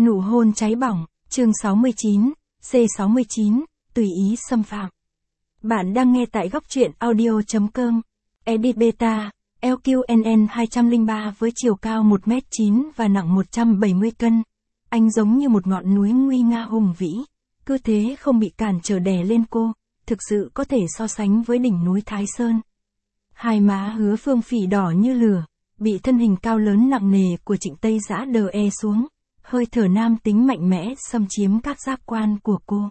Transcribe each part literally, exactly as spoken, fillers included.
Nụ hôn cháy bỏng, chương sáu mươi chín, C sáu mươi chín, tùy ý xâm phạm. Bạn đang nghe tại góc truyện audio chấm com. Edit Beta, L Q N N hai không ba với chiều cao một mét chín và nặng một trăm bảy mươi cân. Anh giống như một ngọn núi nguy nga hùng vĩ. Cứ thế không bị cản trở đè lên cô, thực sự có thể so sánh với đỉnh núi Thái Sơn. Hai má Hứa Phương Phỉ đỏ như lửa, bị thân hình cao lớn nặng nề của Trịnh Tây Dã đè e xuống. Hơi thở nam tính mạnh mẽ xâm chiếm các giác quan của cô.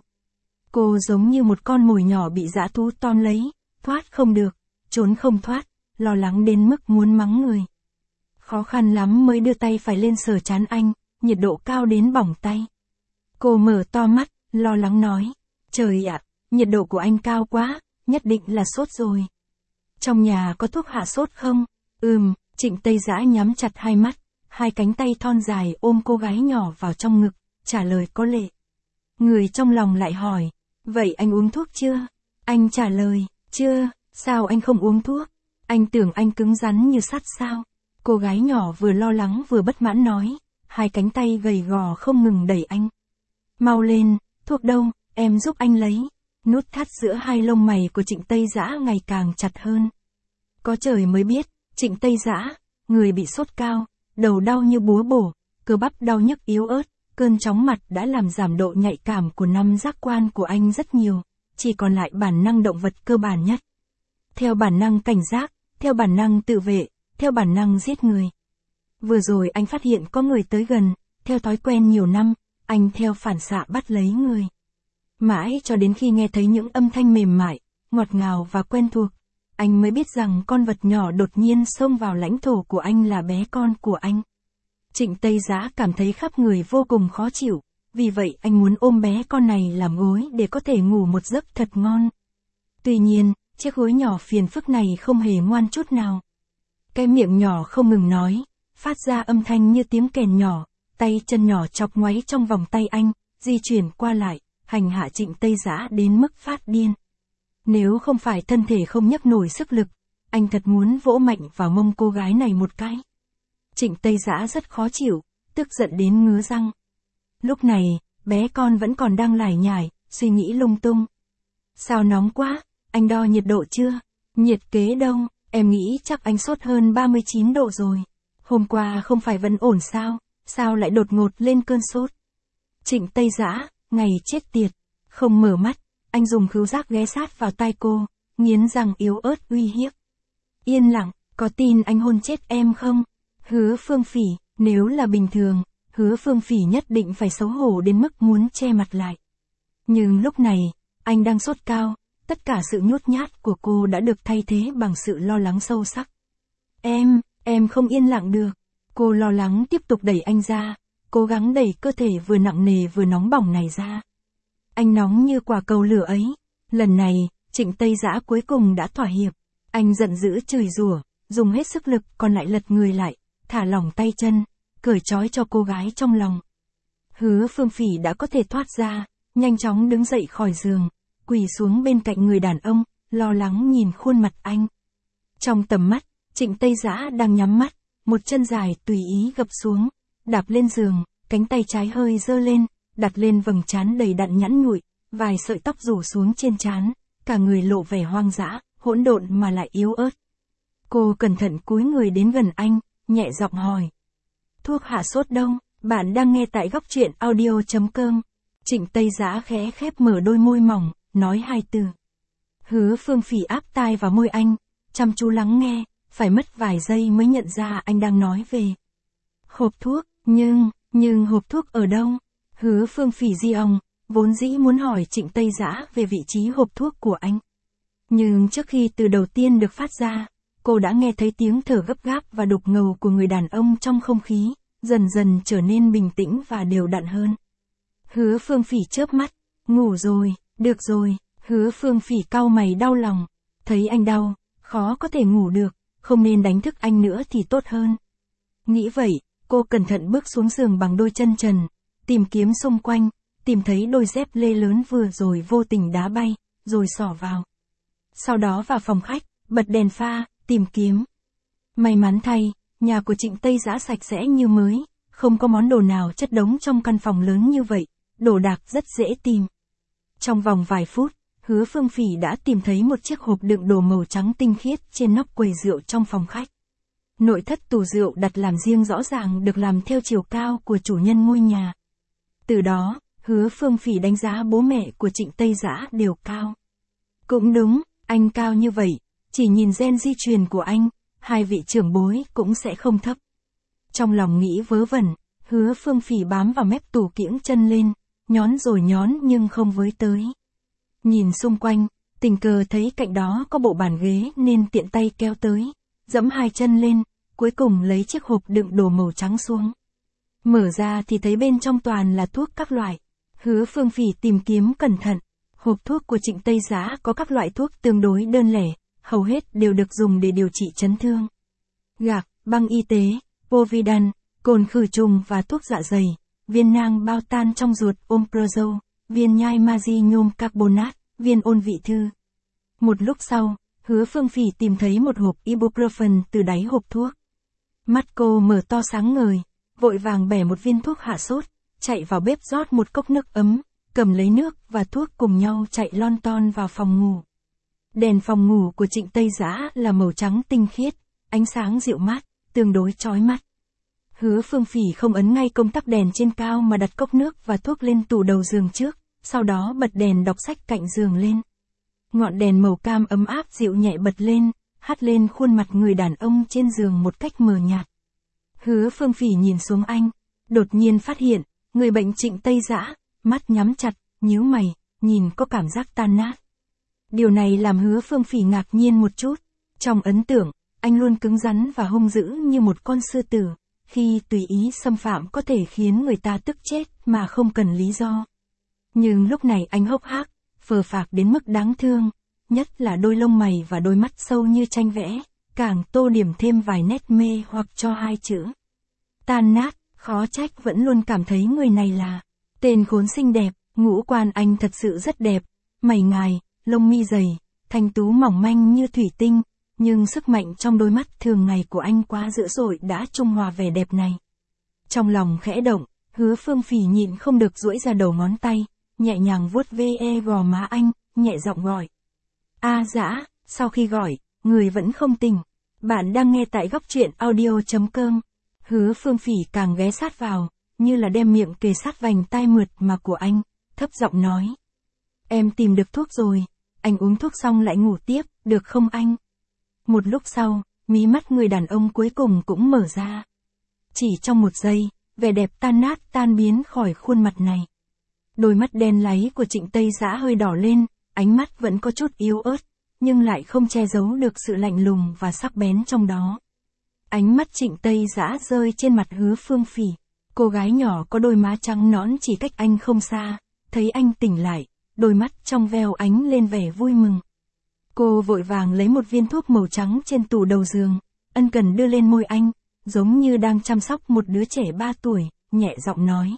Cô giống như một con mồi nhỏ bị dã thú tóm lấy, thoát không được, trốn không thoát, lo lắng đến mức muốn mắng người. Khó khăn lắm mới đưa tay phải lên sờ trán anh, nhiệt độ cao đến bỏng tay. Cô mở to mắt, lo lắng nói, trời ạ, nhiệt độ của anh cao quá, nhất định là sốt rồi. Trong nhà có thuốc hạ sốt không? Ừm, Trịnh Tây Dã nhắm chặt hai mắt, hai cánh tay thon dài ôm cô gái nhỏ vào trong ngực, trả lời có lệ. Người trong lòng lại hỏi, vậy anh uống thuốc chưa? Anh trả lời, chưa, sao anh không uống thuốc? Anh tưởng anh cứng rắn như sắt sao? Cô gái nhỏ vừa lo lắng vừa bất mãn nói, hai cánh tay gầy gò không ngừng đẩy anh. Mau lên, thuốc đâu, em giúp anh lấy. Nút thắt giữa hai lông mày của Trịnh Tây Dã ngày càng chặt hơn. Có trời mới biết, Trịnh Tây Dã, người bị sốt cao, đầu đau như búa bổ, cơ bắp đau nhức yếu ớt, cơn chóng mặt đã làm giảm độ nhạy cảm của năm giác quan của anh rất nhiều, chỉ còn lại bản năng động vật cơ bản nhất. Theo bản năng cảnh giác, theo bản năng tự vệ, theo bản năng giết người. Vừa rồi anh phát hiện có người tới gần, theo thói quen nhiều năm, anh theo phản xạ bắt lấy người. Mãi cho đến khi nghe thấy những âm thanh mềm mại, ngọt ngào và quen thuộc, anh mới biết rằng con vật nhỏ đột nhiên xông vào lãnh thổ của anh là bé con của anh. Trịnh Tây Dã cảm thấy khắp người vô cùng khó chịu, vì vậy anh muốn ôm bé con này làm gối để có thể ngủ một giấc thật ngon. Tuy nhiên, chiếc gối nhỏ phiền phức này không hề ngoan chút nào. Cái miệng nhỏ không ngừng nói, phát ra âm thanh như tiếng kèn nhỏ, tay chân nhỏ chọc ngoáy trong vòng tay anh, di chuyển qua lại, hành hạ Trịnh Tây Dã đến mức phát điên. Nếu không phải thân thể không nhấc nổi sức lực, anh thật muốn vỗ mạnh vào mông cô gái này một cái. Trịnh Tây Dã rất khó chịu, tức giận đến ngứa răng. Lúc này, bé con vẫn còn đang lải nhải, suy nghĩ lung tung. Sao nóng quá, anh đo nhiệt độ chưa? Nhiệt kế đâu, em nghĩ chắc anh sốt hơn ba mươi chín độ rồi. Hôm qua không phải vẫn ổn sao, sao lại đột ngột lên cơn sốt? Trịnh Tây Dã, ngày chết tiệt, không mở mắt, anh dùng khứu giác ghé sát vào tai cô, nghiến răng yếu ớt uy hiếp. Yên lặng, có tin anh hôn chết em không? Hứa Phương Phỉ, nếu là bình thường, Hứa Phương Phỉ nhất định phải xấu hổ đến mức muốn che mặt lại. Nhưng lúc này, anh đang sốt cao, tất cả sự nhút nhát của cô đã được thay thế bằng sự lo lắng sâu sắc. Em, em không yên lặng được. Cô lo lắng tiếp tục đẩy anh ra, cố gắng đẩy cơ thể vừa nặng nề vừa nóng bỏng này ra. Anh nóng như quả cầu lửa ấy. Lần này, Trịnh Tây Dã cuối cùng đã thỏa hiệp. Anh giận dữ chửi rủa, dùng hết sức lực còn lại lật người lại, thả lỏng tay chân, cởi trói cho cô gái trong lòng. Hứa Phương Phỉ đã có thể thoát ra, nhanh chóng đứng dậy khỏi giường, quỳ xuống bên cạnh người đàn ông, lo lắng nhìn khuôn mặt anh. Trong tầm mắt, Trịnh Tây Dã đang nhắm mắt, một chân dài tùy ý gập xuống, đạp lên giường, cánh tay trái hơi giơ lên, đặt lên vầng trán đầy đặn nhẵn nhụi, vài sợi tóc rủ xuống trên trán, cả người lộ vẻ hoang dã, hỗn độn mà lại yếu ớt. Cô cẩn thận cúi người đến gần anh, nhẹ giọng hỏi. Thuốc hạ sốt đâu? Bạn đang nghe tại góc truyện audio chấm com. Trịnh Tây Dã khẽ khép mở đôi môi mỏng, nói hai từ. Hứa Phương Phỉ áp tai vào môi anh, chăm chú lắng nghe, phải mất vài giây mới nhận ra anh đang nói về hộp thuốc, nhưng, nhưng hộp thuốc ở đâu? Hứa Phương Phỉ di ong, vốn dĩ muốn hỏi Trịnh Tây Dã về vị trí hộp thuốc của anh. Nhưng trước khi từ đầu tiên được phát ra, cô đã nghe thấy tiếng thở gấp gáp và đục ngầu của người đàn ông trong không khí, dần dần trở nên bình tĩnh và đều đặn hơn. Hứa Phương Phỉ chớp mắt, ngủ rồi, được rồi. Hứa Phương Phỉ cau mày đau lòng, thấy anh đau, khó có thể ngủ được, không nên đánh thức anh nữa thì tốt hơn. Nghĩ vậy, cô cẩn thận bước xuống giường bằng đôi chân trần, tìm kiếm xung quanh, tìm thấy đôi dép lê lớn vừa rồi vô tình đá bay, rồi xỏ vào. Sau đó vào phòng khách, bật đèn pha, tìm kiếm. May mắn thay, nhà của Trịnh Tây Dã sạch sẽ như mới, Không có món đồ nào chất đống trong căn phòng lớn như vậy, đồ đạc rất dễ tìm. Trong vòng vài phút, Hứa Phương Phỉ đã tìm thấy một chiếc hộp đựng đồ màu trắng tinh khiết trên nóc quầy rượu trong phòng khách. Nội thất tủ rượu đặt làm riêng rõ ràng được làm theo chiều cao của chủ nhân ngôi nhà. Từ đó, Hứa Phương Phỉ đánh giá bố mẹ của Trịnh Tây Dã đều cao. Cũng đúng, anh cao như vậy, chỉ nhìn gen di truyền của anh, hai vị trưởng bối cũng sẽ không thấp. Trong lòng nghĩ vớ vẩn, Hứa Phương Phỉ bám vào mép tủ kiễng chân lên, nhón rồi nhón nhưng không với tới. Nhìn xung quanh, tình cờ thấy cạnh đó có bộ bàn ghế nên tiện tay kéo tới, dẫm hai chân lên, cuối cùng lấy chiếc hộp đựng đồ màu trắng xuống. Mở ra thì thấy bên trong toàn là thuốc các loại. Hứa Phương Phỉ tìm kiếm cẩn thận, hộp thuốc của Trịnh Tây Dã có các loại thuốc tương đối đơn lẻ, hầu hết đều được dùng để điều trị chấn thương. Gạc, băng y tế, Povidone, cồn khử trùng và thuốc dạ dày, viên nang bao tan trong ruột Omeprazole, viên nhai magie nhôm carbonate, viên ôn vị thư. Một lúc sau, Hứa Phương Phỉ tìm thấy một hộp ibuprofen từ đáy hộp thuốc. Mắt cô mở to sáng ngời, vội vàng bẻ một viên thuốc hạ sốt, chạy vào bếp rót một cốc nước ấm, cầm lấy nước và thuốc cùng nhau chạy lon ton vào phòng ngủ. Đèn phòng ngủ của Trịnh Tây Dã là màu trắng tinh khiết, ánh sáng dịu mát, tương đối chói mắt. Hứa Phương Phỉ không ấn ngay công tắc đèn trên cao mà đặt cốc nước và thuốc lên tủ đầu giường trước, sau đó bật đèn đọc sách cạnh giường lên. Ngọn đèn màu cam ấm áp dịu nhẹ bật lên, hắt lên khuôn mặt người đàn ông trên giường một cách mờ nhạt. Hứa Phương Phỉ nhìn xuống anh, đột nhiên phát hiện, người bệnh Trịnh Tây Dã, mắt nhắm chặt, nhíu mày, nhìn có cảm giác tan nát. Điều này làm Hứa Phương Phỉ ngạc nhiên một chút. Trong ấn tượng, anh luôn cứng rắn và hung dữ như một con sư tử, khi tùy ý xâm phạm có thể khiến người ta tức chết mà không cần lý do. Nhưng lúc này anh hốc hác, phờ phạc đến mức đáng thương, nhất là đôi lông mày và đôi mắt sâu như tranh vẽ, càng tô điểm thêm vài nét mê hoặc cho hai chữ. Tan nát, khó trách vẫn luôn cảm thấy người này là tên khốn xinh đẹp. Ngũ quan anh thật sự rất đẹp, mày ngài, lông mi dày, thanh tú mỏng manh như thủy tinh, nhưng sức mạnh trong đôi mắt thường ngày của anh quá dữ dội đã trung hòa vẻ đẹp này. Trong lòng khẽ động, Hứa Phương Phỉ nhịn không được duỗi ra đầu ngón tay, nhẹ nhàng vuốt ve gò má anh, nhẹ giọng gọi. A Dã, sau khi gọi, người vẫn không tỉnh. Bạn đang nghe tại góc truyện audio chấm com. Hứa Phương Phỉ càng ghé sát vào, như là đem miệng kề sát vành tai mượt mà của anh, thấp giọng nói. Em tìm được thuốc rồi, anh uống thuốc xong lại ngủ tiếp, được không anh? Một lúc sau, mí mắt người đàn ông cuối cùng cũng mở ra. Chỉ trong một giây, vẻ đẹp tan nát tan biến khỏi khuôn mặt này. Đôi mắt đen láy của Trịnh Tây Dã hơi đỏ lên, ánh mắt vẫn có chút yếu ớt, nhưng lại không che giấu được sự lạnh lùng và sắc bén trong đó. Ánh mắt Trịnh Tây Dã rơi trên mặt Hứa Phương Phỉ. Cô gái nhỏ có đôi má trắng nõn chỉ cách anh không xa, thấy anh tỉnh lại, đôi mắt trong veo ánh lên vẻ vui mừng. Cô vội vàng lấy một viên thuốc màu trắng trên tủ đầu giường, ân cần đưa lên môi anh, giống như đang chăm sóc một đứa trẻ ba tuổi, nhẹ giọng nói.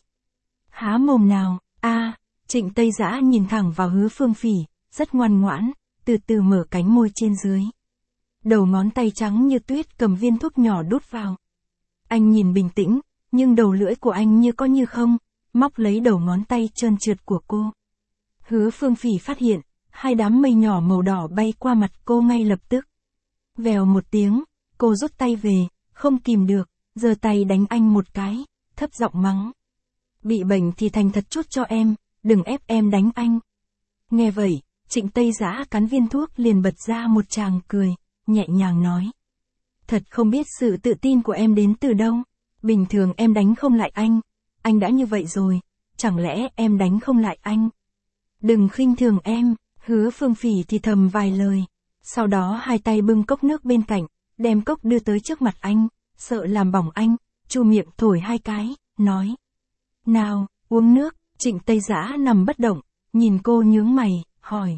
Há mồm nào, a Trịnh Tây Dã nhìn thẳng vào Hứa Phương Phỉ, rất ngoan ngoãn, từ từ mở cánh môi trên dưới. Đầu ngón tay trắng như tuyết cầm viên thuốc nhỏ đút vào. Anh nhìn bình tĩnh, nhưng đầu lưỡi của anh như có như không, móc lấy đầu ngón tay trơn trượt của cô. Hứa Phương Phỉ phát hiện, hai đám mây nhỏ màu đỏ bay qua mặt cô ngay lập tức. Vèo một tiếng, cô rút tay về, không kìm được, giơ tay đánh anh một cái, thấp giọng mắng. Bị bệnh thì thành thật chút cho em, đừng ép em đánh anh. Nghe vậy, Trịnh Tây Dã cắn viên thuốc liền bật ra một tràng cười, nhẹ nhàng nói. Thật không biết sự tự tin của em đến từ đâu. Bình thường em đánh không lại anh, anh đã như vậy rồi, chẳng lẽ em đánh không lại anh? Đừng khinh thường em. Hứa Phương Phỉ thì thầm vài lời. Sau đó hai tay bưng cốc nước bên cạnh, đem cốc đưa tới trước mặt anh, sợ làm bỏng anh, chu miệng thổi hai cái, nói. Nào, uống nước. Trịnh Tây Dã nằm bất động, nhìn cô nhướng mày, hỏi.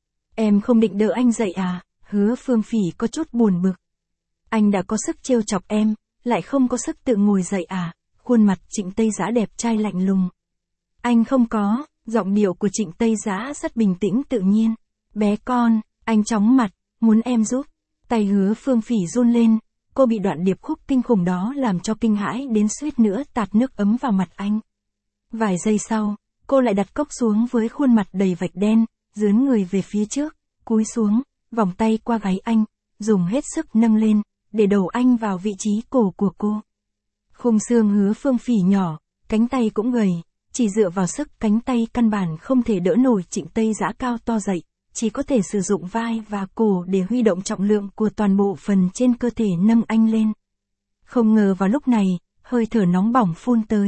Em không định đỡ anh dậy à? Hứa Phương Phỉ có chút buồn bực. Anh đã có sức trêu chọc em, lại không có sức tự ngồi dậy à? Khuôn mặt Trịnh Tây Dã đẹp trai lạnh lùng. Anh không có. Giọng điệu của Trịnh Tây Dã rất bình tĩnh tự nhiên. Bé con, anh chóng mặt, muốn em giúp. Tay Hứa Phương Phỉ run lên, cô bị đoạn điệp khúc kinh khủng đó làm cho kinh hãi đến suýt nữa tạt nước ấm vào mặt anh. Vài giây sau, cô lại đặt cốc xuống với khuôn mặt đầy vạch đen, dướn người về phía trước, cúi xuống, vòng tay qua gáy anh, dùng hết sức nâng lên, để đầu anh vào vị trí cổ của cô. Khung xương Hứa Phương Phỉ nhỏ, cánh tay cũng gầy, chỉ dựa vào sức cánh tay căn bản không thể đỡ nổi Trịnh Tây Dã cao to dậy, chỉ có thể sử dụng vai và cổ để huy động trọng lượng của toàn bộ phần trên cơ thể nâng anh lên. Không ngờ vào lúc này, hơi thở nóng bỏng phun tới.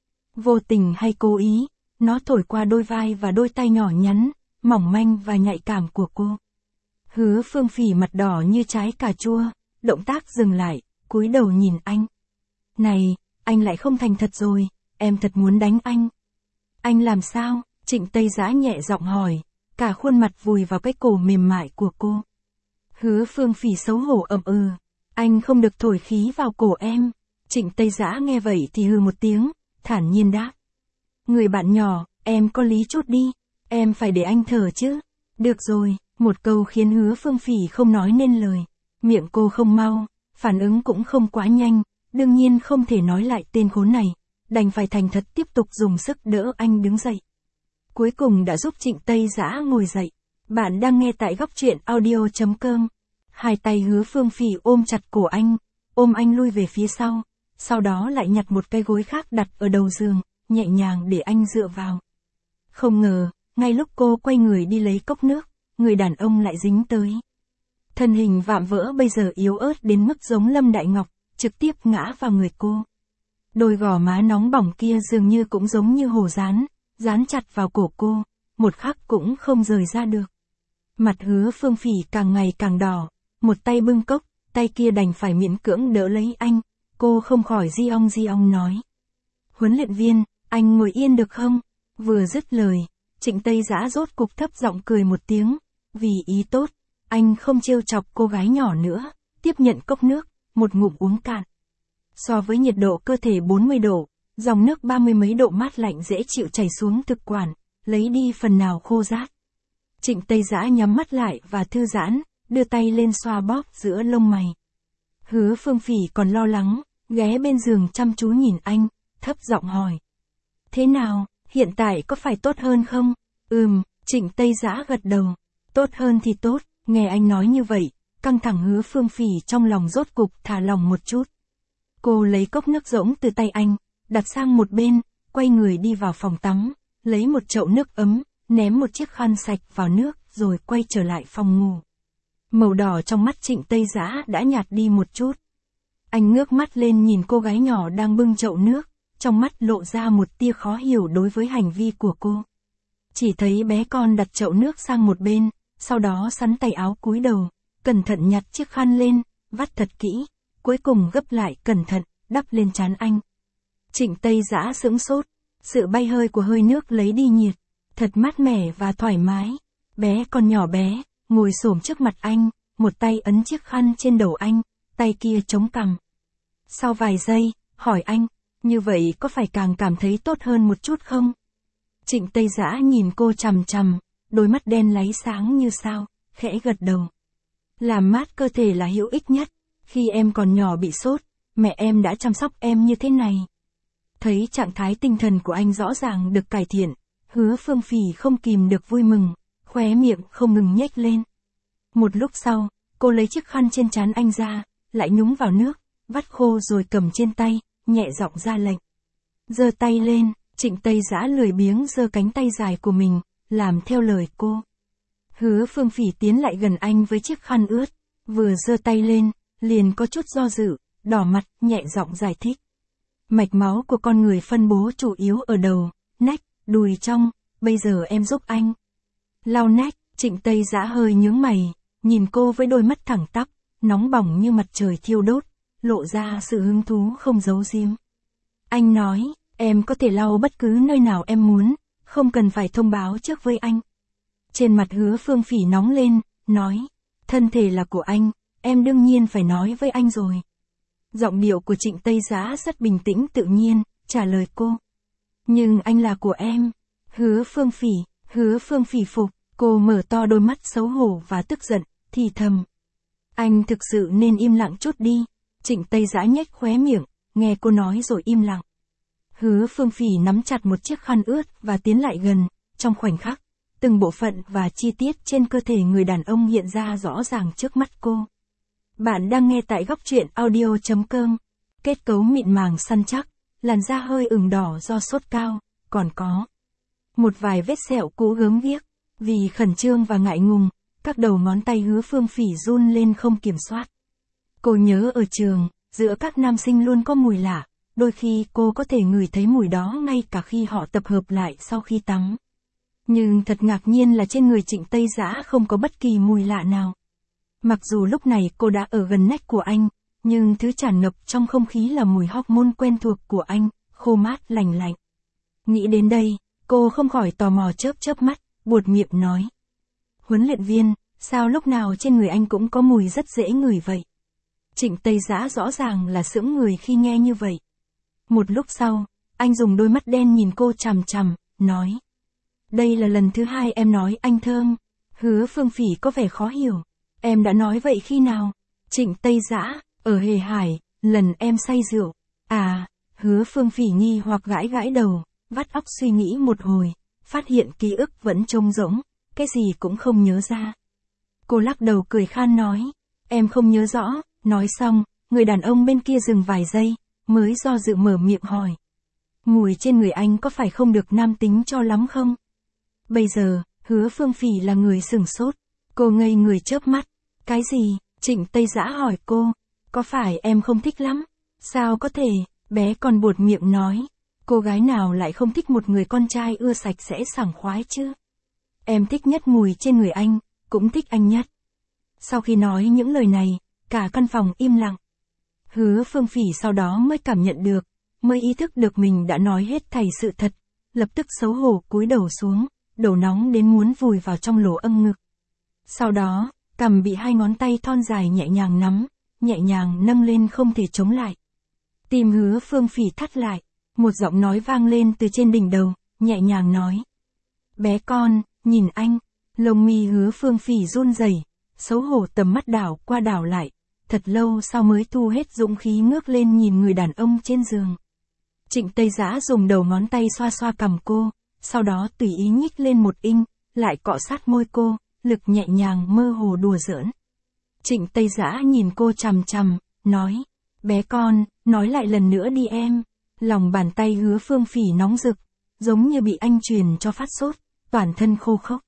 Vô tình hay cố ý, nó thổi qua đôi vai và đôi tay nhỏ nhắn, mỏng manh và nhạy cảm của cô. Hứa Phương Phỉ mặt đỏ như trái cà chua, động tác dừng lại, cúi đầu nhìn anh. Này, anh lại không thành thật rồi, em thật muốn đánh anh. Anh làm sao? Trịnh Tây Dã nhẹ giọng hỏi, cả khuôn mặt vùi vào cái cổ mềm mại của cô. Hứa Phương Phỉ xấu hổ ậm ừ, anh không được thổi khí vào cổ em. Trịnh Tây Dã nghe vậy thì hừ một tiếng, thản nhiên đáp. Người bạn nhỏ, em có lý chút đi, em phải để anh thở chứ. Được rồi, một câu khiến Hứa Phương Phỉ không nói nên lời. Miệng cô không mau, phản ứng cũng không quá nhanh, đương nhiên không thể nói lại tên khốn này, đành phải thành thật tiếp tục dùng sức đỡ anh đứng dậy. Cuối cùng đã giúp Trịnh Tây Dã ngồi dậy. Bạn đang nghe tại góc truyện audio chấm com. Hai tay Hứa Phương Phỉ ôm chặt cổ anh, ôm anh lui về phía sau, sau đó lại nhặt một cái gối khác đặt ở đầu giường, nhẹ nhàng để anh dựa vào. Không ngờ, ngay lúc cô quay người đi lấy cốc nước, người đàn ông lại dính tới. Thân hình vạm vỡ bây giờ yếu ớt đến mức giống Lâm Đại Ngọc, trực tiếp ngã vào người cô. Đôi gò má nóng bỏng kia dường như cũng giống như hổ dán, dán chặt vào cổ cô, một khắc cũng không rời ra được. Mặt Hứa Phương Phỉ càng ngày càng đỏ, một tay bưng cốc, tay kia đành phải miễn cưỡng đỡ lấy anh, cô không khỏi di ong di ong nói. Huấn luyện viên, anh ngồi yên được không? Vừa dứt lời, Trịnh Tây Dã rốt cục thấp giọng cười một tiếng, vì ý tốt, anh không trêu chọc cô gái nhỏ nữa, tiếp nhận cốc nước, một ngụm uống cạn. So với nhiệt độ cơ thể bốn mươi độ, dòng nước ba mươi mấy độ mát lạnh dễ chịu chảy xuống thực quản, lấy đi phần nào khô rát. Trịnh Tây Dã nhắm mắt lại và thư giãn, đưa tay lên xoa bóp giữa lông mày. Hứa Phương Phỉ còn lo lắng, ghé bên giường chăm chú nhìn anh, thấp giọng hỏi. Thế nào, hiện tại có phải tốt hơn không? Ừm, Trịnh Tây Dã gật đầu. Tốt hơn thì tốt, nghe anh nói như vậy, căng thẳng Hứa Phương Phỉ trong lòng rốt cục thả lòng một chút. Cô lấy cốc nước rỗng từ tay anh, đặt sang một bên, quay người đi vào phòng tắm, lấy một chậu nước ấm, ném một chiếc khăn sạch vào nước rồi quay trở lại phòng ngủ. Màu đỏ trong mắt Trịnh Tây Dã đã nhạt đi một chút. Anh ngước mắt lên nhìn cô gái nhỏ đang bưng chậu nước, trong mắt lộ ra một tia khó hiểu đối với hành vi của cô. Chỉ thấy bé con đặt chậu nước sang một bên, sau đó sắn tay áo cúi đầu, cẩn thận nhặt chiếc khăn lên, vắt thật kỹ, cuối cùng gấp lại cẩn thận, đắp lên trán anh. Trịnh Tây Dã sững sốt, sự bay hơi của hơi nước lấy đi nhiệt, thật mát mẻ và thoải mái. Bé con nhỏ bé, ngồi xổm trước mặt anh, một tay ấn chiếc khăn trên đầu anh, tay kia chống cằm. Sau vài giây, hỏi anh, như vậy có phải càng cảm thấy tốt hơn một chút không? Trịnh Tây Dã nhìn cô chằm chằm, đôi mắt đen láy sáng như sao, khẽ gật đầu. Làm mát cơ thể là hữu ích nhất, khi em còn nhỏ bị sốt, mẹ em đã chăm sóc em như thế này. Thấy trạng thái tinh thần của anh rõ ràng được cải thiện, Hứa Phương Phỉ không kìm được vui mừng, khóe miệng không ngừng nhếch lên. Một lúc sau, cô lấy chiếc khăn trên trán anh ra, lại nhúng vào nước, vắt khô rồi cầm trên tay, nhẹ giọng ra lệnh. Giơ tay lên, Trịnh Tây Dã lười biếng giơ cánh tay dài của mình, làm theo lời cô. Hứa Phương Phỉ tiến lại gần anh với chiếc khăn ướt, vừa giơ tay lên, liền có chút do dự, đỏ mặt, nhẹ giọng giải thích. Mạch máu của con người phân bố chủ yếu ở đầu, nách, đùi trong, bây giờ em giúp anh. Lau nách, Trịnh Tây Dã hơi nhướng mày, nhìn cô với đôi mắt thẳng tắp, nóng bỏng như mặt trời thiêu đốt, lộ ra sự hứng thú không giấu giếm. Anh nói, em có thể lau bất cứ nơi nào em muốn, không cần phải thông báo trước với anh. Trên mặt Hứa Phương Phỉ nóng lên, nói, thân thể là của anh, em đương nhiên phải nói với anh rồi. Giọng điệu của Trịnh Tây Dã rất bình tĩnh tự nhiên, trả lời cô. Nhưng anh là của em. Hứa Phương Phỉ, Hứa Phương Phỉ phục, cô mở to đôi mắt xấu hổ và tức giận, thì thầm. Anh thực sự nên im lặng chút đi, Trịnh Tây Dã nhếch khóe miệng, nghe cô nói rồi im lặng. Hứa Phương Phỉ nắm chặt một chiếc khăn ướt và tiến lại gần, trong khoảnh khắc, từng bộ phận và chi tiết trên cơ thể người đàn ông hiện ra rõ ràng trước mắt cô. Bạn đang nghe tại góc truyện audio chấm com. Kết cấu mịn màng săn chắc, làn da hơi ửng đỏ do sốt cao, còn có một vài vết sẹo cũ gớm ghiếc. Vì khẩn trương và ngại ngùng, các đầu ngón tay Hứa Phương Phỉ run lên không kiểm soát. Cô nhớ ở trường, giữa các nam sinh luôn có mùi lạ, đôi khi cô có thể ngửi thấy mùi đó ngay cả khi họ tập hợp lại sau khi tắm. Nhưng thật ngạc nhiên là trên người Trịnh Tây Dã không có bất kỳ mùi lạ nào. Mặc dù lúc này cô đã ở gần nách của anh, nhưng thứ tràn ngập trong không khí là mùi hormone quen thuộc của anh, khô mát lành lạnh. Nghĩ đến đây, cô không khỏi tò mò chớp chớp mắt, buột miệng nói. Huấn luyện viên, sao lúc nào trên người anh cũng có mùi rất dễ ngửi vậy? Trịnh Tây Dã rõ ràng là sững người khi nghe như vậy. Một lúc sau, anh dùng đôi mắt đen nhìn cô chằm chằm, nói. Đây là lần thứ hai em nói anh thơm. Hứa Phương Phỉ có vẻ khó hiểu. Em đã nói vậy khi nào? Trịnh Tây Dã, ở Hề Hải, lần em say rượu. À, Hứa Phương Phỉ nghi hoặc gãi gãi đầu, vắt óc suy nghĩ một hồi, phát hiện ký ức vẫn trống rỗng, cái gì cũng không nhớ ra. Cô lắc đầu cười khan nói, em không nhớ rõ. Nói xong, người đàn ông bên kia dừng vài giây, mới do dự mở miệng hỏi. Mùi trên người anh có phải không được nam tính cho lắm không? Bây giờ, Hứa Phương Phỉ là người sửng sốt. Cô ngây người chớp mắt. Cái gì? Trịnh Tây Dã hỏi cô. Có phải em không thích lắm? Sao có thể? Bé còn buột miệng nói. Cô gái nào lại không thích một người con trai ưa sạch sẽ sảng khoái chứ? Em thích nhất mùi trên người anh, cũng thích anh nhất. Sau khi nói những lời này, cả căn phòng im lặng. Hứa Phương Phỉ sau đó mới cảm nhận được, mới ý thức được mình đã nói hết thảy sự thật, lập tức xấu hổ cúi đầu xuống, đầu nóng đến muốn vùi vào trong lỗ âng ngực. Sau đó, cằm bị hai ngón tay thon dài nhẹ nhàng nắm, nhẹ nhàng nâng lên không thể chống lại. Tim Hứa Phương Phỉ thắt lại, một giọng nói vang lên từ trên đỉnh đầu, nhẹ nhàng nói. Bé con, nhìn anh. Lông mi Hứa Phương Phỉ run rẩy, xấu hổ tầm mắt đảo qua đảo lại, thật lâu sau mới thu hết dũng khí ngước lên nhìn người đàn ông trên giường. Trịnh Tây Dã dùng đầu ngón tay xoa xoa cằm cô, sau đó tùy ý nhích lên một inch, lại cọ sát môi cô, lực nhẹ nhàng mơ hồ đùa giỡn. Trịnh Tây Dã nhìn cô chằm chằm, nói, bé con, nói lại lần nữa đi em. Lòng bàn tay Hứa Phương Phỉ nóng rực, giống như bị anh truyền cho phát sốt, toàn thân khô khốc.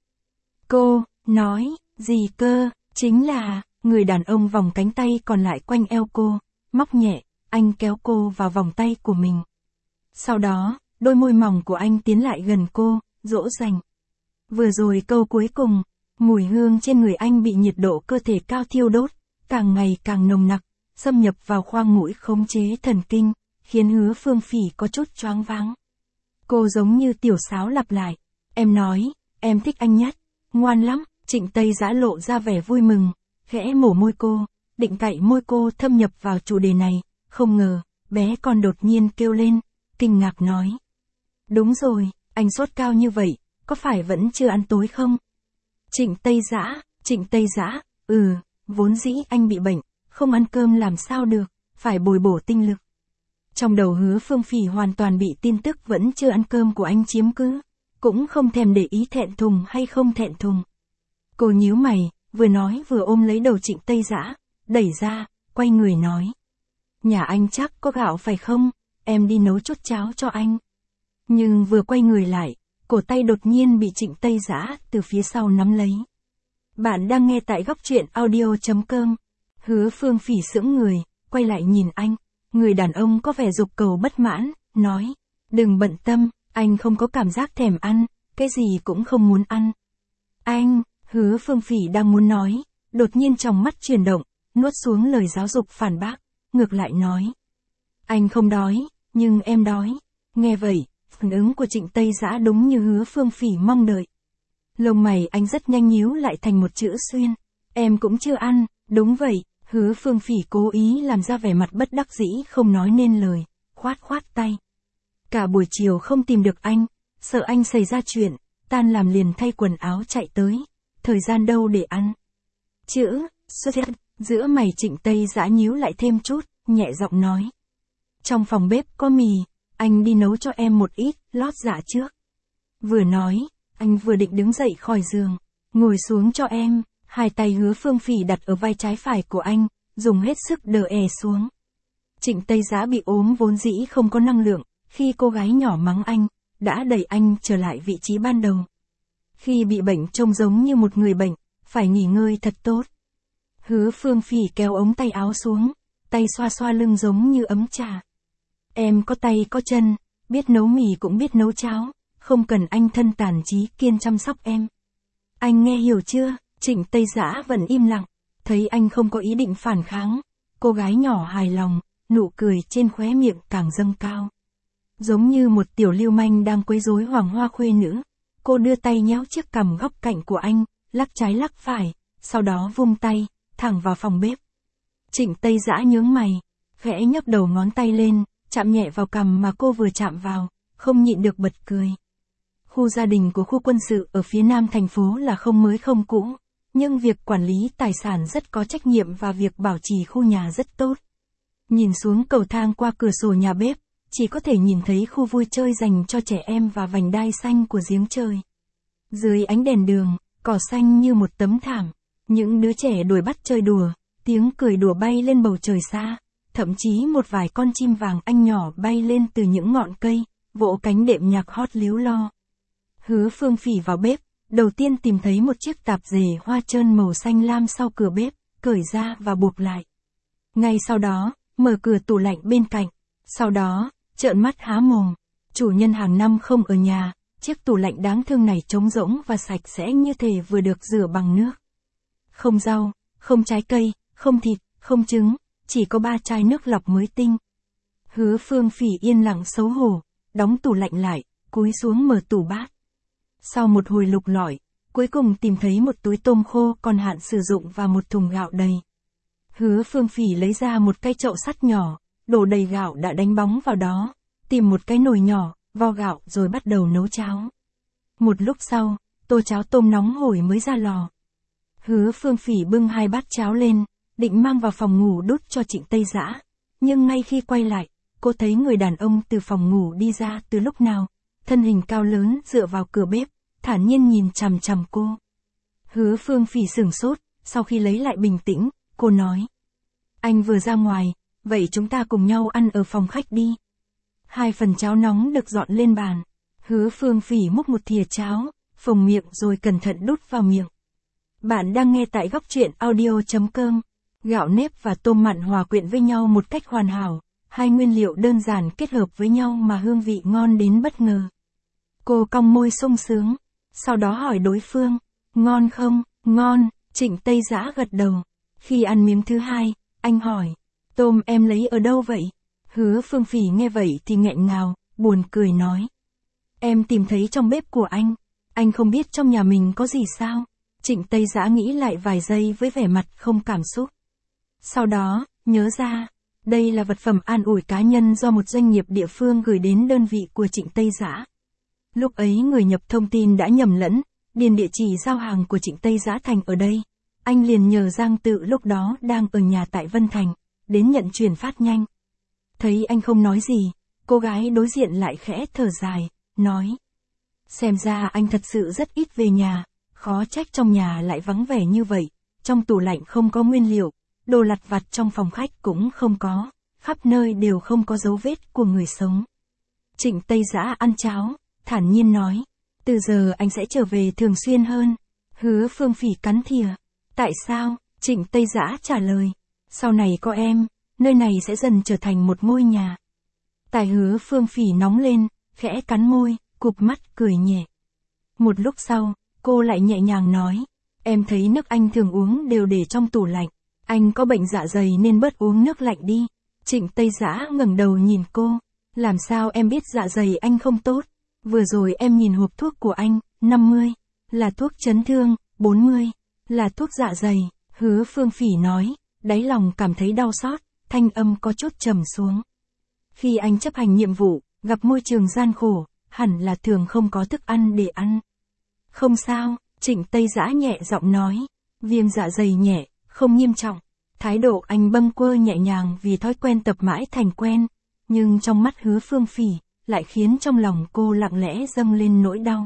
Cô, nói, gì cơ, chính là, người đàn ông vòng cánh tay còn lại quanh eo cô, móc nhẹ, anh kéo cô vào vòng tay của mình. Sau đó, đôi môi mỏng của anh tiến lại gần cô, dỗ dành. Vừa rồi câu cuối cùng, mùi hương trên người anh bị nhiệt độ cơ thể cao thiêu đốt, càng ngày càng nồng nặc, xâm nhập vào khoang mũi khống chế thần kinh, khiến Hứa Phương Phỉ có chút choáng váng. Cô giống như tiểu sáo lặp lại, em nói, em thích anh nhất, ngoan lắm. Trịnh Tây Dã lộ ra vẻ vui mừng, khẽ mổ môi cô, định cạy môi cô thâm nhập vào chủ đề này, không ngờ, bé con đột nhiên kêu lên, kinh ngạc nói. Đúng rồi, anh sốt cao như vậy, có phải vẫn chưa ăn tối không? Trịnh Tây Dã, Trịnh Tây Dã, ừ, vốn dĩ anh bị bệnh, không ăn cơm làm sao được, phải bồi bổ tinh lực. Trong đầu Hứa Phương Phỉ hoàn toàn bị tin tức vẫn chưa ăn cơm của anh chiếm cứ, cũng không thèm để ý thẹn thùng hay không thẹn thùng. Cô nhíu mày, vừa nói vừa ôm lấy đầu Trịnh Tây Dã, đẩy ra, quay người nói. Nhà anh chắc có gạo phải không, em đi nấu chút cháo cho anh. Nhưng vừa quay người lại, cổ tay đột nhiên bị Trịnh Tây Dã từ phía sau nắm lấy. Bạn đang nghe tại góc truyện audio chấm com. Hứa Phương Phỉ sững người, quay lại nhìn anh. Người đàn ông có vẻ dục cầu bất mãn, nói. Đừng bận tâm, anh không có cảm giác thèm ăn, cái gì cũng không muốn ăn. Anh, Hứa Phương Phỉ đang muốn nói, đột nhiên trong mắt chuyển động, nuốt xuống lời giáo dục phản bác, ngược lại nói. Anh không đói, nhưng em đói. Nghe vậy, phản ứng của Trịnh Tây Dã đúng như Hứa Phương Phỉ mong đợi. Lông mày anh rất nhanh nhíu lại thành một chữ xuyên. Em cũng chưa ăn, đúng vậy. Hứa Phương Phỉ cố ý làm ra vẻ mặt bất đắc dĩ không nói nên lời, khoát khoát tay. Cả buổi chiều không tìm được anh, sợ anh xảy ra chuyện, tan làm liền thay quần áo chạy tới, thời gian đâu để ăn. Chữ, xuất hiện, giữa mày Trịnh Tây Dã nhíu lại thêm chút, nhẹ giọng nói. Trong phòng bếp có mì, anh đi nấu cho em một ít, lót dạ trước. Vừa nói, anh vừa định đứng dậy khỏi giường, ngồi xuống cho em, hai tay Hứa Phương Phỉ đặt ở vai trái phải của anh, dùng hết sức đỡ è xuống. Trịnh Tây Dã bị ốm vốn dĩ không có năng lượng, khi cô gái nhỏ mắng anh, đã đẩy anh trở lại vị trí ban đầu. Khi bị bệnh trông giống như một người bệnh, phải nghỉ ngơi thật tốt. Hứa Phương Phỉ kéo ống tay áo xuống, tay xoa xoa lưng giống như ấm trà. Em có tay có chân, biết nấu mì cũng biết nấu cháo, không cần anh thân tàn trí kiên chăm sóc em. Anh nghe hiểu chưa? Trịnh Tây Dã vẫn im lặng, thấy anh không có ý định phản kháng. Cô gái nhỏ hài lòng, nụ cười trên khóe miệng càng dâng cao. Giống như một tiểu lưu manh đang quấy rối hoàng hoa khuê nữ, cô đưa tay nhéo chiếc cằm góc cạnh của anh, lắc trái lắc phải, sau đó vung tay, thẳng vào phòng bếp. Trịnh Tây Dã nhướng mày, khẽ nhấc đầu ngón tay lên, chạm nhẹ vào cằm mà cô vừa chạm vào, không nhịn được bật cười. Khu gia đình của khu quân sự ở phía nam thành phố là không mới không cũ, nhưng việc quản lý tài sản rất có trách nhiệm và việc bảo trì khu nhà rất tốt. Nhìn xuống cầu thang qua cửa sổ nhà bếp, chỉ có thể nhìn thấy khu vui chơi dành cho trẻ em và vành đai xanh của giếng trời. Dưới ánh đèn đường, cỏ xanh như một tấm thảm, những đứa trẻ đuổi bắt chơi đùa, tiếng cười đùa bay lên bầu trời xa, thậm chí một vài con chim vàng anh nhỏ bay lên từ những ngọn cây, vỗ cánh đệm nhạc hót líu lo. Hứa Phương Phỉ vào bếp, đầu tiên tìm thấy một chiếc tạp dề hoa trơn màu xanh lam sau cửa bếp, cởi ra và buộc lại. Ngay sau đó, mở cửa tủ lạnh bên cạnh, sau đó, trợn mắt há mồm. Chủ nhân hàng năm không ở nhà, chiếc tủ lạnh đáng thương này trống rỗng và sạch sẽ như thể vừa được rửa bằng nước. Không rau, không trái cây, không thịt, không trứng, chỉ có ba chai nước lọc mới tinh. Hứa Phương Phỉ yên lặng xấu hổ, đóng tủ lạnh lại, cúi xuống mở tủ bát. Sau một hồi lục lọi, cuối cùng tìm thấy một túi tôm khô còn hạn sử dụng và một thùng gạo đầy. Hứa Phương Phỉ lấy ra một cái chậu sắt nhỏ, đổ đầy gạo đã đánh bóng vào đó, tìm một cái nồi nhỏ, vo gạo rồi bắt đầu nấu cháo. Một lúc sau, tô cháo tôm nóng hổi mới ra lò. Hứa Phương Phỉ bưng hai bát cháo lên, định mang vào phòng ngủ đút cho Trịnh Tây Dã, nhưng ngay khi quay lại, cô thấy người đàn ông từ phòng ngủ đi ra từ lúc nào, thân hình cao lớn dựa vào cửa bếp, thản nhiên nhìn chằm chằm cô. Hứa Phương Phỉ sửng sốt, sau khi lấy lại bình tĩnh, cô nói: Anh vừa ra ngoài, vậy chúng ta cùng nhau ăn ở phòng khách đi. Hai phần cháo nóng được dọn lên bàn. Hứa Phương Phỉ múc một thìa cháo, phồng miệng rồi cẩn thận đút vào miệng. Bạn đang nghe tại góc truyện audio chấm com. Gạo nếp và tôm mặn hòa quyện với nhau một cách hoàn hảo, hai nguyên liệu đơn giản kết hợp với nhau mà hương vị ngon đến bất ngờ. Cô cong môi sung sướng, sau đó hỏi đối phương: Ngon không? Ngon, Trịnh Tây Dã gật đầu. Khi ăn miếng thứ hai, anh hỏi: Tôm em lấy ở đâu vậy? Hứa Phương Phỉ nghe vậy thì nghẹn ngào, buồn cười nói: Em tìm thấy trong bếp của anh. Anh không biết trong nhà mình có gì sao? Trịnh Tây Dã nghĩ lại vài giây với vẻ mặt không cảm xúc. Sau đó, nhớ ra, đây là vật phẩm an ủi cá nhân do một doanh nghiệp địa phương gửi đến đơn vị của Trịnh Tây Dã. Lúc ấy người nhập thông tin đã nhầm lẫn, điền địa chỉ giao hàng của Trịnh Tây Dã thành ở đây. Anh liền nhờ Giang Tự lúc đó đang ở nhà tại Vân Thành, đến nhận chuyển phát nhanh. Thấy anh không nói gì, cô gái đối diện lại khẽ thở dài, nói: Xem ra anh thật sự rất ít về nhà, khó trách trong nhà lại vắng vẻ như vậy, trong tủ lạnh không có nguyên liệu, đồ lặt vặt trong phòng khách cũng không có, khắp nơi đều không có dấu vết của người sống. Trịnh Tây Dã ăn cháo, thản nhiên nói: Từ giờ anh sẽ trở về thường xuyên hơn. Hứa Phương Phỉ cắn thìa: Tại sao? Trịnh Tây Dã trả lời: Sau này có em, nơi này sẽ dần trở thành một ngôi nhà. Tài Hứa Phương Phỉ nóng lên, khẽ cắn môi, cụp mắt cười nhẹ. Một lúc sau, cô lại nhẹ nhàng nói: Em thấy nước anh thường uống đều để trong tủ lạnh, anh có bệnh dạ dày nên bớt uống nước lạnh đi. Trịnh Tây Dã ngẩng đầu nhìn cô: Làm sao em biết dạ dày anh không tốt? Vừa rồi em nhìn hộp thuốc của anh, năm mươi là thuốc chấn thương, bốn mươi là thuốc dạ dày. Hứa Phương Phỉ nói, đáy lòng cảm thấy đau xót, thanh âm có chút trầm xuống. Khi anh chấp hành nhiệm vụ, gặp môi trường gian khổ, hẳn là thường không có thức ăn để ăn. Không sao, Trịnh Tây Dã nhẹ giọng nói, viêm dạ dày nhẹ, không nghiêm trọng. Thái độ anh bâng quơ nhẹ nhàng vì thói quen tập mãi thành quen, nhưng trong mắt Hứa Phương Phỉ, lại khiến trong lòng cô lặng lẽ dâng lên nỗi đau.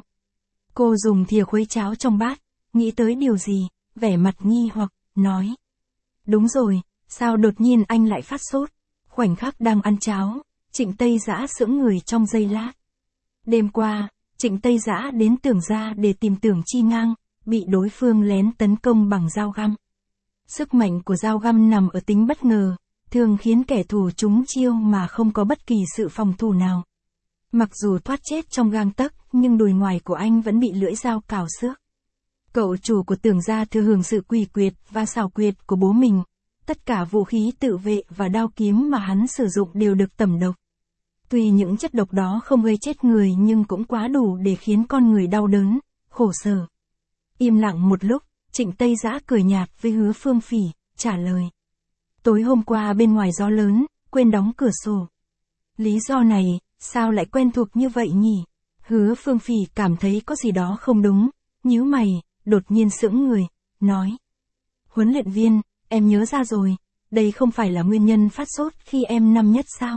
Cô dùng thìa khuấy cháo trong bát, nghĩ tới điều gì, vẻ mặt nghi hoặc, nói. Đúng rồi, sao đột nhiên anh lại phát sốt? Khoảnh khắc đang ăn cháo, Trịnh Tây Dã sững người trong giây lát. Đêm qua, Trịnh Tây Dã đến Tưởng gia để tìm Tưởng Chi Ngang, bị đối phương lén tấn công bằng dao găm. Sức mạnh của dao găm nằm ở tính bất ngờ, thường khiến kẻ thù trúng chiêu mà không có bất kỳ sự phòng thủ nào. Mặc dù thoát chết trong gang tấc, nhưng đùi ngoài của anh vẫn bị lưỡi dao cào xước. Cậu chủ của Tưởng gia thừa hưởng sự quỷ quyệt và xảo quyệt của bố mình. Tất cả vũ khí tự vệ và đao kiếm mà hắn sử dụng đều được tẩm độc. Tuy những chất độc đó không gây chết người nhưng cũng quá đủ để khiến con người đau đớn, khổ sở. Im lặng một lúc, Trịnh Tây Dã cười nhạt với Hứa Phương Phỉ, trả lời. Tối hôm qua bên ngoài gió lớn, quên đóng cửa sổ. Lý do này, sao lại quen thuộc như vậy nhỉ? Hứa Phương Phỉ cảm thấy có gì đó không đúng, nhíu mày, đột nhiên sững người, nói. Huấn luyện viên, em nhớ ra rồi, đây không phải là nguyên nhân phát sốt khi em năm nhất sao?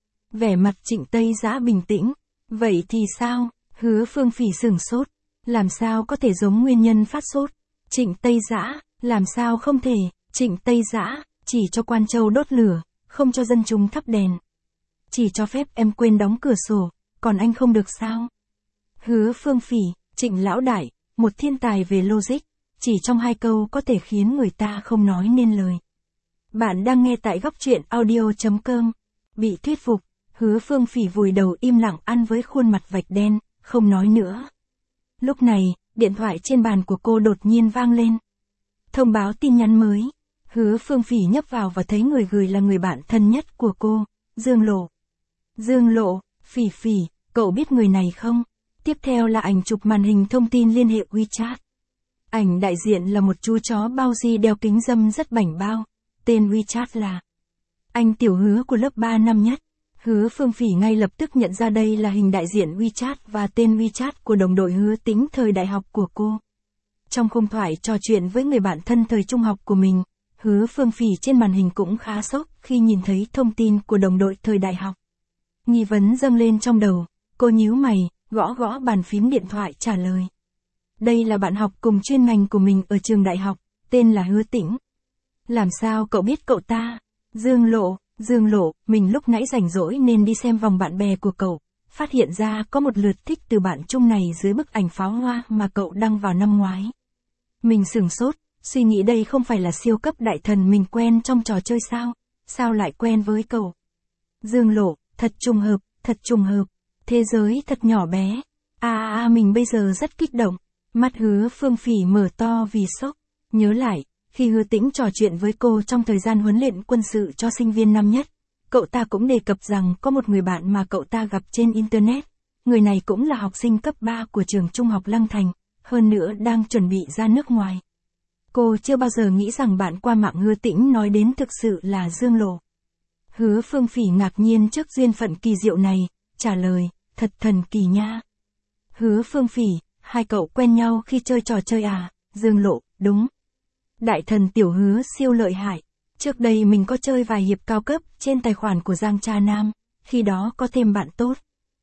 Vẻ mặt Trịnh Tây Dã bình tĩnh, vậy thì sao? Hứa Phương Phỉ sửng sốt, làm sao có thể giống nguyên nhân phát sốt? Trịnh Tây Dã, làm sao không thể? Trịnh Tây Dã, chỉ cho quan châu đốt lửa, không cho dân chúng thắp đèn. Chỉ cho phép em quên đóng cửa sổ, còn anh không được sao? Hứa Phương Phỉ, Trịnh lão đại, một thiên tài về logic, chỉ trong hai câu có thể khiến người ta không nói nên lời. Bạn đang nghe tại góc truyện audio chấm com. Bị thuyết phục, Hứa Phương Phỉ vùi đầu im lặng ăn với khuôn mặt vạch đen, không nói nữa. Lúc này, điện thoại trên bàn của cô đột nhiên vang lên. Thông báo tin nhắn mới. Hứa Phương Phỉ nhấp vào và thấy người gửi là người bạn thân nhất của cô, Dương Lộ. Dương Lộ, Phỉ Phỉ, cậu biết người này không? Tiếp theo là ảnh chụp màn hình thông tin liên hệ WeChat. Ảnh đại diện là một chú chó bao di đeo kính râm rất bảnh bao, tên WeChat là anh Tiểu Hứa của lớp ba năm nhất. Hứa Phương Phỉ ngay lập tức nhận ra đây là hình đại diện WeChat và tên WeChat của đồng đội Hứa Tĩnh thời đại học của cô. Trong khung thoại trò chuyện với người bạn thân thời trung học của mình, Hứa Phương Phỉ trên màn hình cũng khá sốc khi nhìn thấy thông tin của đồng đội thời đại học. Nghi vấn dâng lên trong đầu, cô nhíu mày, gõ gõ bàn phím điện thoại trả lời. Đây là bạn học cùng chuyên ngành của mình ở trường đại học, tên là Hứa Tĩnh. Làm sao cậu biết cậu ta? Dương Lộ, Dương Lộ, mình lúc nãy rảnh rỗi nên đi xem vòng bạn bè của cậu, phát hiện ra có một lượt thích từ bạn chung này dưới bức ảnh pháo hoa mà cậu đăng vào năm ngoái. Mình sửng sốt, suy nghĩ đây không phải là siêu cấp đại thần mình quen trong trò chơi sao? Sao lại quen với cậu? Dương Lộ, thật trùng hợp, thật trùng hợp, thế giới thật nhỏ bé. À à à mình bây giờ rất kích động. Mắt Hứa Phương Phỉ mở to vì sốc. Nhớ lại, khi Hứa Tĩnh trò chuyện với cô trong thời gian huấn luyện quân sự cho sinh viên năm nhất, cậu ta cũng đề cập rằng có một người bạn mà cậu ta gặp trên Internet. Người này cũng là học sinh cấp ba của trường trung học Lăng Thành, hơn nữa đang chuẩn bị ra nước ngoài. Cô chưa bao giờ nghĩ rằng bạn qua mạng Hứa Tĩnh nói đến thực sự là Dương Lộ. Hứa Phương Phỉ ngạc nhiên trước duyên phận kỳ diệu này, trả lời, thật thần kỳ nha. Hứa Phương Phỉ, hai cậu quen nhau khi chơi trò chơi à? Dương Lộ, đúng. Đại thần Tiểu Hứa siêu lợi hại. Trước đây mình có chơi vài hiệp cao cấp trên tài khoản của Giang Cha Nam, khi đó có thêm bạn tốt.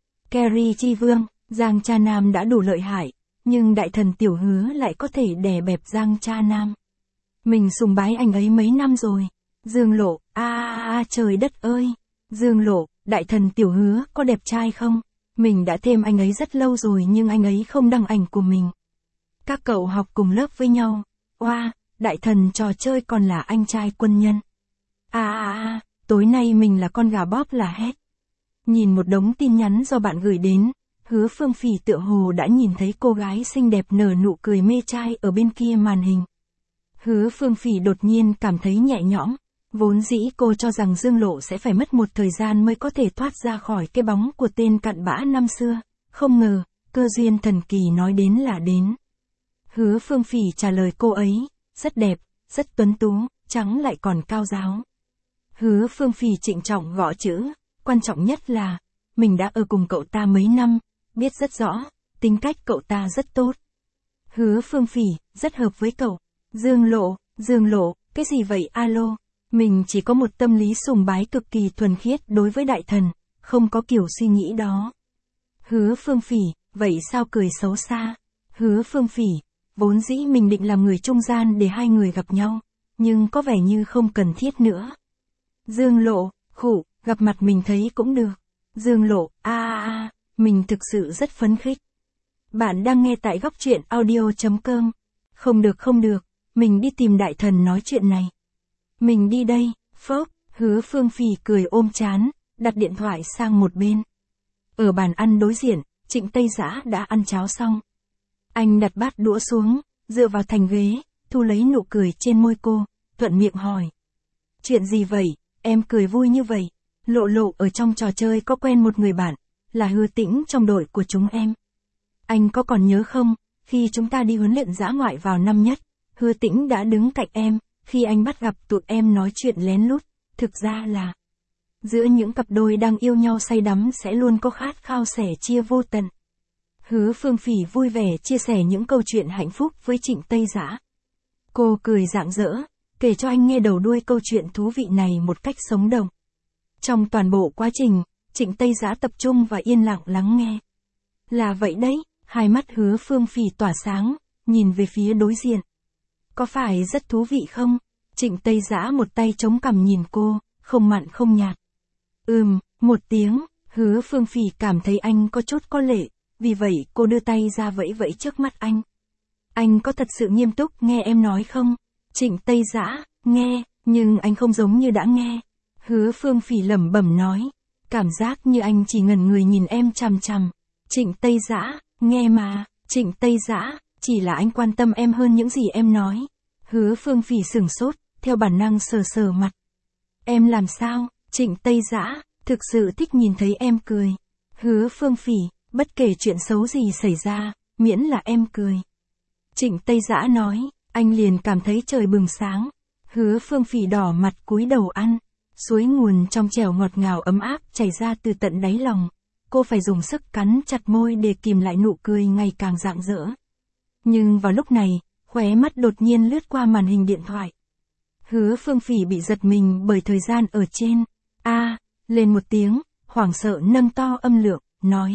Kerry Chi Vương, Giang Cha Nam đã đủ lợi hại, nhưng đại thần Tiểu Hứa lại có thể đè bẹp Giang Cha Nam. Mình sùng bái anh ấy mấy năm rồi. Dương Lộ, a a a trời đất ơi. Dương Lộ, đại thần Tiểu Hứa có đẹp trai không? Mình đã thêm anh ấy rất lâu rồi nhưng anh ấy không đăng ảnh của mình. Các cậu học cùng lớp với nhau. Oa, đại thần trò chơi còn là anh trai quân nhân. A a a, tối nay mình là con gà bóp là hét. Nhìn một đống tin nhắn do bạn gửi đến, Hứa Phương Phỉ tựa hồ đã nhìn thấy cô gái xinh đẹp nở nụ cười mê trai ở bên kia màn hình. Hứa Phương Phỉ đột nhiên cảm thấy nhẹ nhõm. Vốn dĩ cô cho rằng Dương Lộ sẽ phải mất một thời gian mới có thể thoát ra khỏi cái bóng của tên cặn bã năm xưa. Không ngờ, cơ duyên thần kỳ nói đến là đến. Hứa Phương Phỉ trả lời cô ấy, rất đẹp, rất tuấn tú, trắng lại còn cao ráo. Hứa Phương Phỉ trịnh trọng gõ chữ, quan trọng nhất là, mình đã ở cùng cậu ta mấy năm, biết rất rõ, tính cách cậu ta rất tốt. Hứa Phương Phỉ, rất hợp với cậu. Dương Lộ, Dương Lộ, Cái gì vậy alo? Mình chỉ có một tâm lý sùng bái cực kỳ thuần khiết đối với đại thần, không có kiểu suy nghĩ đó. Hứa Phương Phỉ, vậy sao cười xấu xa? Hứa Phương Phỉ, vốn dĩ mình định làm người trung gian để hai người gặp nhau, nhưng có vẻ như không cần thiết nữa. Dương Lộ, khụ, gặp mặt mình thấy cũng được. Dương Lộ, a a a, mình thực sự rất phấn khích. Bạn đang nghe tại góc truyện audio.com. Không được không được, mình đi tìm đại thần nói chuyện này. Mình đi đây, phốc, Hứa Phương Phỉ cười ôm chán, đặt điện thoại sang một bên. Ở bàn ăn đối diện, Trịnh Tây Dã đã ăn cháo xong. Anh đặt bát đũa xuống, dựa vào thành ghế, thu lấy nụ cười trên môi cô, thuận miệng hỏi. Chuyện gì vậy, em cười vui như vậy? Lộ Lộ ở trong trò chơi có quen một người bạn, là Hứa Tĩnh trong đội của chúng em. Anh có còn nhớ không, khi chúng ta đi huấn luyện dã ngoại vào năm nhất, Hứa Tĩnh đã đứng cạnh em, khi anh bắt gặp tụi em nói chuyện lén lút, thực ra là... Giữa những cặp đôi đang yêu nhau say đắm sẽ luôn có khát khao sẻ chia vô tận. Hứa Phương Phỉ vui vẻ chia sẻ những câu chuyện hạnh phúc với Trịnh Tây Dã. Cô cười rạng rỡ, kể cho anh nghe đầu đuôi câu chuyện thú vị này một cách sống động. Trong toàn bộ quá trình, Trịnh Tây Dã tập trung và yên lặng lắng nghe. Là vậy đấy, hai mắt Hứa Phương Phỉ tỏa sáng, nhìn về phía đối diện. Có phải rất thú vị không? Trịnh Tây Dã một tay chống cằm nhìn cô, không mặn không nhạt. Ừm, một tiếng, Hứa Phương Phỉ cảm thấy anh có chút có lệ, vì vậy cô đưa tay ra vẫy vẫy trước mắt anh. Anh có thật sự nghiêm túc nghe em nói không? Trịnh Tây Dã, nghe, nhưng anh không giống như đã nghe. Hứa Phương Phỉ lẩm bẩm nói, cảm giác như anh chỉ ngẩn người nhìn em chằm chằm. Trịnh Tây Dã, nghe mà, Trịnh Tây Dã, chỉ là anh quan tâm em hơn những gì em nói. Hứa Phương Phỉ sửng sốt, theo bản năng sờ sờ mặt. Em làm sao? Trịnh Tây Dã, thực sự thích nhìn thấy em cười. Hứa Phương Phỉ, bất kể chuyện xấu gì xảy ra, miễn là em cười. Trịnh Tây Dã nói, anh liền cảm thấy trời bừng sáng. Hứa Phương Phỉ đỏ mặt cúi đầu ăn. Suối nguồn trong trẻo ngọt ngào ấm áp chảy ra từ tận đáy lòng. Cô phải dùng sức cắn chặt môi để kìm lại nụ cười ngày càng rạng rỡ. Nhưng vào lúc này, khóe mắt đột nhiên lướt qua màn hình điện thoại. Hứa Phương Phỉ bị giật mình bởi thời gian ở trên. A, à, lên một tiếng, hoảng sợ nâng to âm lượng, nói.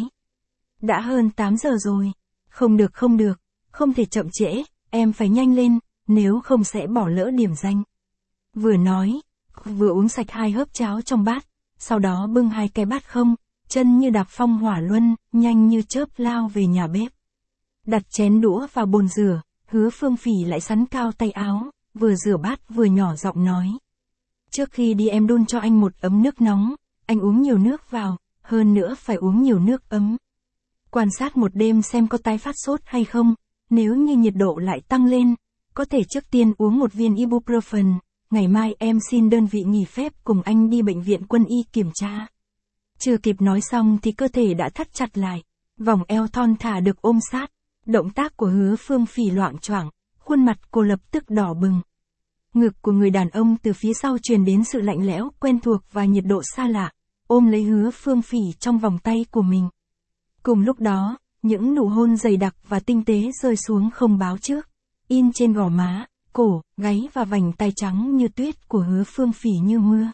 Đã hơn tám giờ rồi. Không được không được, không thể chậm trễ, em phải nhanh lên, nếu không sẽ bỏ lỡ điểm danh. Vừa nói, vừa uống sạch hai hớp cháo trong bát, sau đó bưng hai cái bát không, chân như đạp phong hỏa luân, nhanh như chớp lao về nhà bếp. Đặt chén đũa vào bồn rửa, Hứa Phương Phỉ lại sắn cao tay áo, vừa rửa bát vừa nhỏ giọng nói. Trước khi đi em đun cho anh một ấm nước nóng, anh uống nhiều nước vào, hơn nữa phải uống nhiều nước ấm. Quan sát một đêm xem có tái phát sốt hay không, nếu như nhiệt độ lại tăng lên, có thể trước tiên uống một viên ibuprofen, ngày mai em xin đơn vị nghỉ phép cùng anh đi bệnh viện quân y kiểm tra. Chưa kịp nói xong thì cơ thể đã thắt chặt lại, vòng eo thon thả được ôm sát, động tác của Hứa Phương Phỉ loạng choạng, khuôn mặt cô lập tức đỏ bừng. Ngực của người đàn ông từ phía sau truyền đến sự lạnh lẽo, quen thuộc và nhiệt độ xa lạ, ôm lấy Hứa Phương Phỉ trong vòng tay của mình. Cùng lúc đó, những nụ hôn dày đặc và tinh tế rơi xuống không báo trước, in trên gò má, cổ, gáy và vành tai trắng như tuyết của Hứa Phương Phỉ như mưa.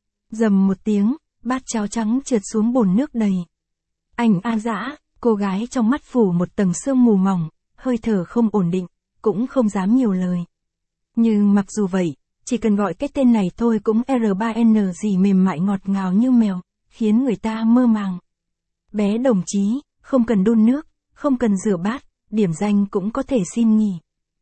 Rầm một tiếng, bát cháo trắng trượt xuống bồn nước đầy. Ảnh A Dã, cô gái trong mắt phủ một tầng sương mù mỏng, hơi thở không ổn định, cũng không dám nhiều lời. Nhưng mặc dù vậy, chỉ cần gọi cái tên này thôi cũng R ba N gì mềm mại ngọt ngào như mèo, khiến người ta mơ màng. Bé đồng chí, không cần đun nước, không cần rửa bát, điểm danh cũng có thể xin nghỉ.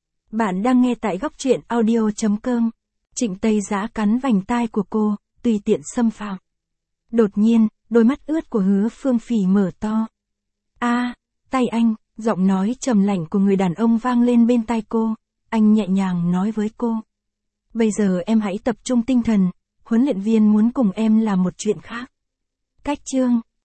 Bạn đang nghe tại góc truyện audio.com. Trịnh Tây Dã cắn vành tai của cô, tùy tiện xâm phạm. Đột nhiên, đôi mắt ướt của Hứa Phương Phỉ mở to. A, à, tay anh, giọng nói trầm lạnh của người đàn ông vang lên bên tai cô. Anh nhẹ nhàng nói với cô. Bây giờ em hãy tập trung tinh thần, huấn luyện viên muốn cùng em làm một chuyện khác. Cách chương.